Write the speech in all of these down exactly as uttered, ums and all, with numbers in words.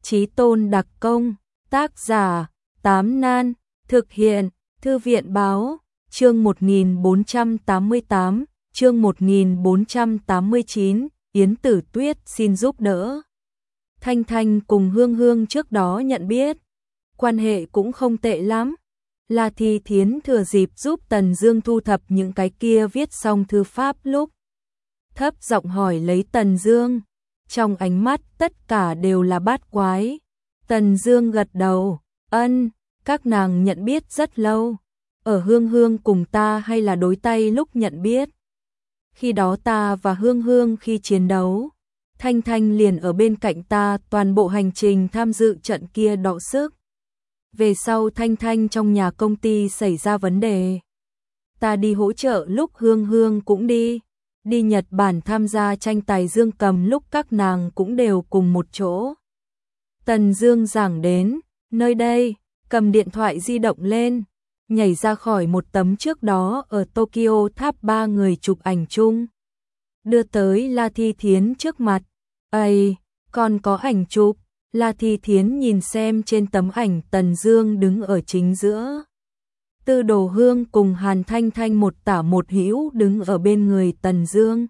Chí tôn đặc công, tác giả, Tám Nan, thực hiện, Thư viện báo, chương một nghìn bốn trăm tám mươi tám, chương một nghìn bốn trăm tám mươi chín, Yến Tử Tuyết xin giúp đỡ. Thanh Thanh cùng Hương Hương trước đó nhận biết, quan hệ cũng không tệ lắm. La Thi Thiến thừa dịp giúp Tần Dương thu thập những cái kia viết xong thư pháp lúc thấp giọng hỏi lấy Tần Dương, trong ánh mắt tất cả đều là bát quái. Tần Dương gật đầu, ân, các nàng nhận biết rất lâu, ở Hương Hương cùng ta hay là đối tay lúc nhận biết. Khi đó ta và Hương Hương khi chiến đấu, Thanh Thanh liền ở bên cạnh ta toàn bộ hành trình tham dự trận kia đọ sức. Về sau Thanh Thanh trong nhà công ty xảy ra vấn đề, ta đi hỗ trợ lúc Hương Hương cũng đi. Đi Nhật Bản tham gia tranh tài dương cầm lúc các nàng cũng đều cùng một chỗ. Tần Dương giảng đến, nơi đây, cầm điện thoại di động lên, nhảy ra khỏi một tấm trước đó ở Tokyo tháp ba người chụp ảnh chung. Đưa tới La Thi Thiến trước mặt, ây, còn có ảnh chụp. La Thi Thiến nhìn xem trên tấm ảnh Tần Dương đứng ở chính giữa. Tư Đồ Hương cùng Hàn Thanh Thanh một tả một hữu đứng ở bên người Tần Dương,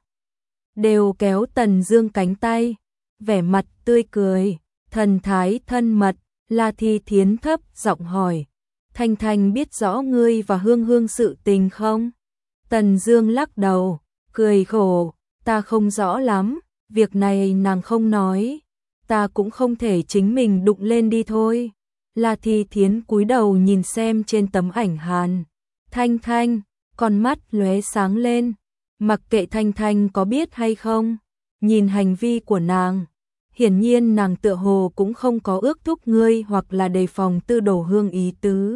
đều kéo Tần Dương cánh tay, vẻ mặt tươi cười, thần thái thân mật. La Thi Thiến thấp giọng hỏi, Thanh Thanh biết rõ ngươi và Hương Hương sự tình không? Tần Dương lắc đầu, cười khổ, ta không rõ lắm, việc này nàng không nói, ta cũng không thể chính mình đụng lên đi thôi. La Thi Thiến cúi đầu nhìn xem trên tấm ảnh Hàn Thanh Thanh, con mắt lóe sáng lên, mặc kệ Thanh Thanh có biết hay không, nhìn hành vi của nàng, hiển nhiên nàng tựa hồ cũng không có ước thúc ngươi hoặc là đề phòng Tư Đồ Hương ý tứ.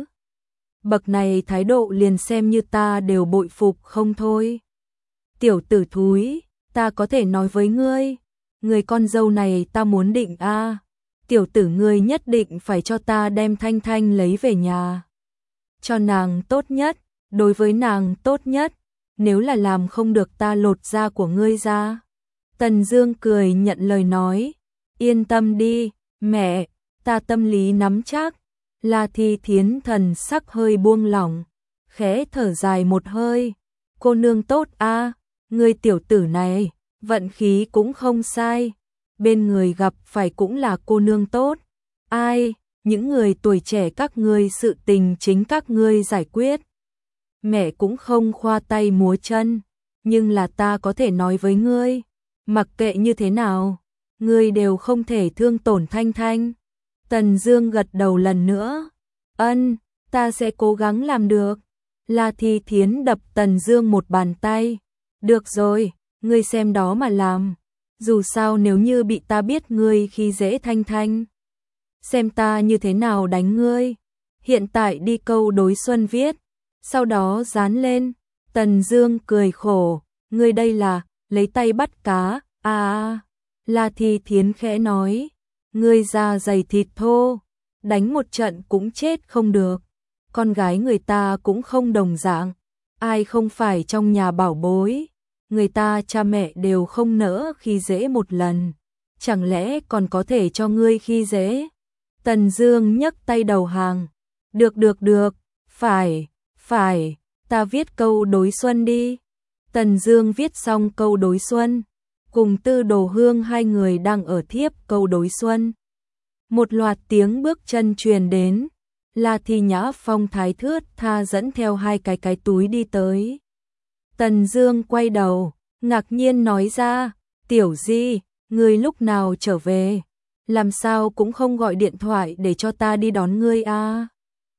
Bậc này thái độ liền xem như ta đều bội phục không thôi. Tiểu tử thúi, ta có thể nói với ngươi, người con dâu này ta muốn định a. À. Tiểu tử ngươi nhất định phải cho ta đem Thanh Thanh lấy về nhà. Cho nàng tốt nhất, đối với nàng tốt nhất, nếu là làm không được ta lột da của ngươi ra. Tần Dương cười nhận lời nói, yên tâm đi, mẹ, ta tâm lý nắm chắc. La Thi Thiến thần sắc hơi buông lỏng, khẽ thở dài một hơi, cô nương tốt a, à, ngươi tiểu tử này, vận khí cũng không sai. Bên người gặp phải cũng là cô nương tốt. Ai, những người tuổi trẻ các ngươi sự tình chính các ngươi giải quyết. Mẹ cũng không khoa tay múa chân, nhưng là ta có thể nói với ngươi, mặc kệ như thế nào, ngươi đều không thể thương tổn Thanh Thanh. Tần Dương gật đầu lần nữa, ân, ta sẽ cố gắng làm được. La Thi Thiến đập Tần Dương một bàn tay, được rồi, ngươi xem đó mà làm. Dù sao nếu như bị ta biết ngươi khi dễ Thanh Thanh, xem ta như thế nào đánh ngươi. Hiện tại đi câu đối xuân viết, sau đó dán lên. Tần Dương cười khổ, ngươi đây là lấy tay bắt cá. À, La Thi Thiến khẽ nói, ngươi da dày thịt thô, đánh một trận cũng chết không được. Con gái người ta cũng không đồng dạng, ai không phải trong nhà bảo bối. Người ta cha mẹ đều không nỡ khi dễ một lần, chẳng lẽ còn có thể cho ngươi khi dễ? Tần Dương nhấc tay đầu hàng, được được được, phải, phải, ta viết câu đối xuân đi. Tần Dương viết xong câu đối xuân, cùng Tư Đồ Hương hai người đang ở thiếp câu đối xuân. Một loạt tiếng bước chân truyền đến, La Thi Nhã phong thái thướt tha dẫn theo hai cái cái túi đi tới. Tần Dương quay đầu, ngạc nhiên nói ra, Tiểu Di, ngươi lúc nào trở về? Làm sao cũng không gọi điện thoại để cho ta đi đón ngươi a? À?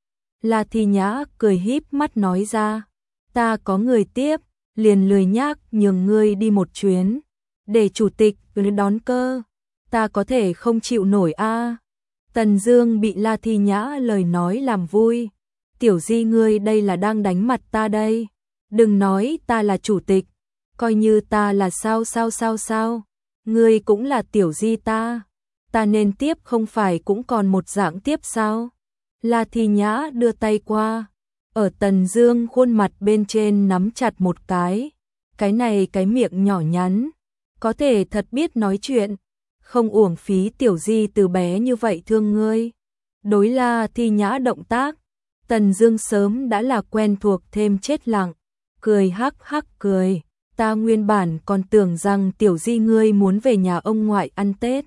La Thi Nhã cười híp mắt nói ra, ta có người tiếp, liền lười nhác nhường ngươi đi một chuyến, để chủ tịch đón cơ, ta có thể không chịu nổi a. À? Tần Dương bị La Thi Nhã lời nói làm vui, Tiểu Di ngươi đây là đang đánh mặt ta đây. Đừng nói ta là chủ tịch, coi như ta là sao sao sao sao, ngươi cũng là Tiểu Di ta, ta nên tiếp không phải cũng còn một dạng tiếp sao? La Thi Nhã đưa tay qua, ở Tần Dương khuôn mặt bên trên nắm chặt một cái, cái này cái miệng nhỏ nhắn, có thể thật biết nói chuyện, không uổng phí tiểu di từ bé như vậy thương ngươi. Đối La Thi Nhã động tác, Tần Dương sớm đã là quen thuộc thêm chết lặng, cười hắc hắc cười, ta nguyên bản còn tưởng rằng tiểu di ngươi muốn về nhà ông ngoại ăn Tết.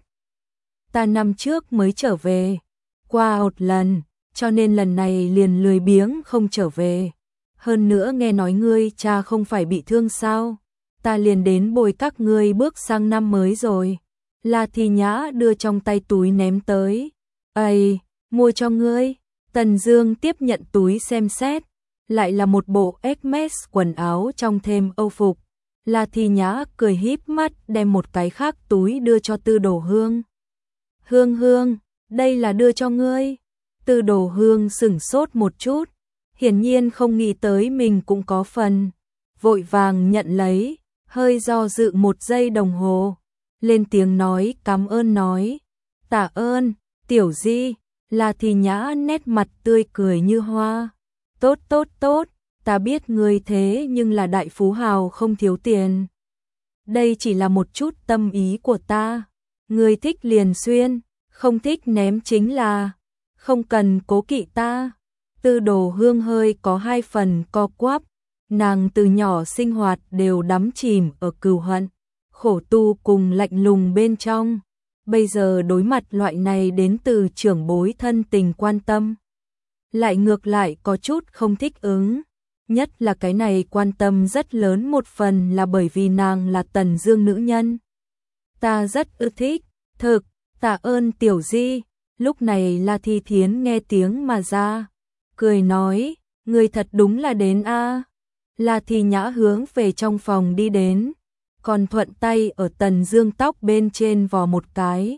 Ta năm trước mới trở về, qua một lần, cho nên lần này liền lười biếng không trở về. Hơn nữa nghe nói ngươi cha không phải bị thương sao, ta liền đến bồi các ngươi bước sang năm mới rồi. La Thi Nhã đưa trong tay túi ném tới. Ây, mua cho ngươi. Tần Dương tiếp nhận túi xem xét, lại là một bộ Hermes quần áo trong thêm âu phục. La Thi Nhã cười híp mắt đem một cái khác túi đưa cho Tư Đồ Hương. Hương Hương, đây là đưa cho ngươi. Tư Đồ Hương sững sốt một chút, hiển nhiên không nghĩ tới mình cũng có phần, vội vàng nhận lấy, hơi do dự một giây đồng hồ, lên tiếng nói cảm ơn nói, tạ ơn, tiểu di. La Thi Nhã nét mặt tươi cười như hoa, tốt tốt tốt, ta biết ngươi thế nhưng là đại phú hào không thiếu tiền. Đây chỉ là một chút tâm ý của ta, ngươi thích liền xuyên, không thích ném chính là, không cần cố kỵ ta. Tư Đồ Hương hơi có hai phần co quắp, nàng từ nhỏ sinh hoạt đều đắm chìm ở cừu hận, khổ tu cùng lạnh lùng bên trong. Bây giờ đối mặt loại này đến từ trưởng bối thân tình quan tâm, lại ngược lại có chút không thích ứng. Nhất là cái này quan tâm rất lớn một phần là bởi vì nàng là Tần Dương nữ nhân. Ta rất ưa thích, thực, tạ ơn tiểu di. Lúc này La Thi Thiến nghe tiếng mà ra, cười nói, người thật đúng là đến a. La Thi Nhã hướng về trong phòng đi đến, còn thuận tay ở Tần Dương tóc bên trên vò một cái,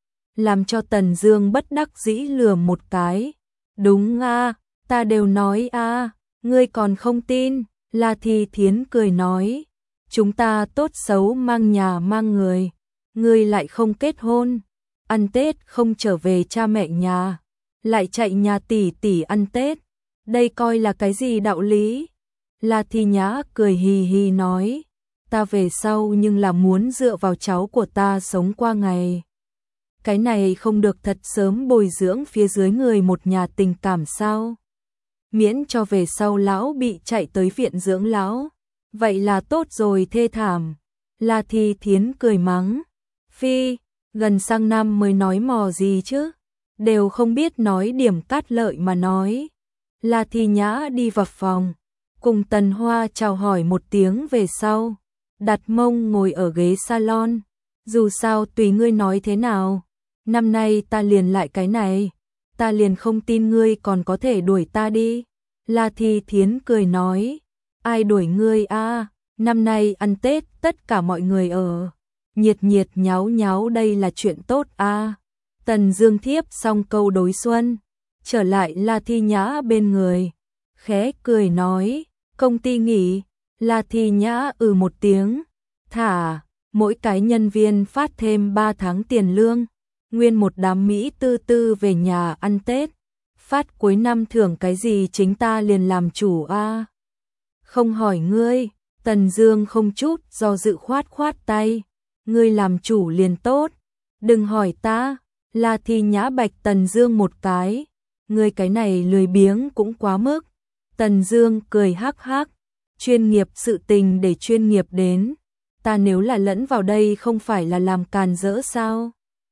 làm cho Tần Dương bất đắc dĩ lườm một cái. Đúng a, ta đều nói a, ngươi còn không tin. La Thi Thiến cười nói, chúng ta tốt xấu mang nhà mang người, ngươi lại không kết hôn, ăn Tết không trở về cha mẹ nhà, lại chạy nhà tỷ tỷ ăn Tết, đây coi là cái gì đạo lý? La Thi Nhã cười hì hì nói, ta về sau nhưng là muốn dựa vào cháu của ta sống qua ngày. Cái này không được thật sớm bồi dưỡng phía dưới người một nhà tình cảm sao? Miễn cho về sau lão bị chạy tới viện dưỡng lão, vậy là tốt rồi thê thảm. La Thi Thiến cười mắng, phi, gần sang năm mới nói mò gì chứ, đều không biết nói điểm cát lợi mà nói. La Thi Nhã đi vào phòng, cùng Tần Hoa chào hỏi một tiếng về sau, đặt mông ngồi ở ghế salon, dù sao tùy ngươi nói thế nào, năm nay ta liền lại cái này, ta liền không tin ngươi còn có thể đuổi ta đi. La Thi Thiến cười nói, ai đuổi ngươi a, năm nay ăn Tết tất cả mọi người ở, nhiệt nhiệt nháo nháo đây là chuyện tốt a. Tần Dương thiếp xong câu đối xuân, trở lại La Thi Nhã bên người, khẽ cười nói, công ty nghỉ. La Thi Nhã ừ một tiếng, thả, mỗi cái nhân viên phát thêm ba tháng tiền lương, nguyên một đám Mỹ tư tư về nhà ăn Tết, phát cuối năm thưởng cái gì chính ta liền làm chủ a. Không hỏi ngươi. Tần Dương không chút do dự khoát khoát tay, ngươi làm chủ liền tốt, đừng hỏi ta. La Thi Nhã bạch Tần Dương một cái, ngươi cái này lười biếng cũng quá mức. Tần Dương cười hắc hắc, chuyên nghiệp sự tình để chuyên nghiệp đến, ta nếu là lẫn vào đây không phải là làm càn rỡ sao?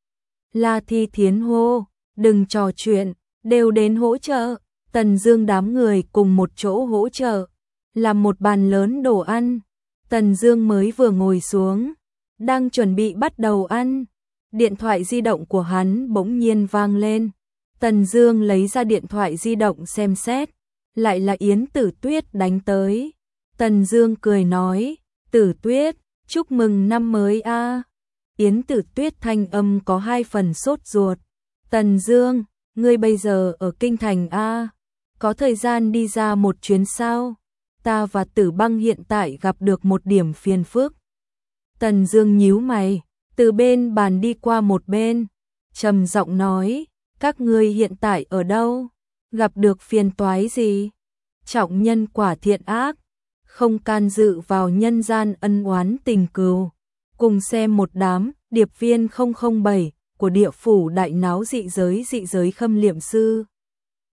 La Thi Thiến hô, đừng trò chuyện, đều đến hỗ trợ. Tần Dương đám người cùng một chỗ hỗ trợ, làm một bàn lớn đồ ăn. Tần Dương mới vừa ngồi xuống, đang chuẩn bị bắt đầu ăn, điện thoại di động của hắn bỗng nhiên vang lên. Tần Dương lấy ra điện thoại di động xem xét, lại là Yến Tử Tuyết đánh tới. Tần Dương cười nói, Tử Tuyết, chúc mừng năm mới a. Yến Tử Tuyết thanh âm có hai phần sốt ruột. Tần Dương, ngươi bây giờ ở kinh thành a, có thời gian đi ra một chuyến sao? Ta và Tử Băng hiện tại gặp được một điểm phiền phức. Tần Dương nhíu mày, từ bên bàn đi qua một bên, trầm giọng nói, các ngươi hiện tại ở đâu? Gặp được phiền toái gì? Trọng nhân quả thiện ác, không can dự vào nhân gian ân oán tình cừu, Cùng xem một đám, điệp viên không không bảy của địa phủ đại náo dị giới dị giới khâm liệm sư.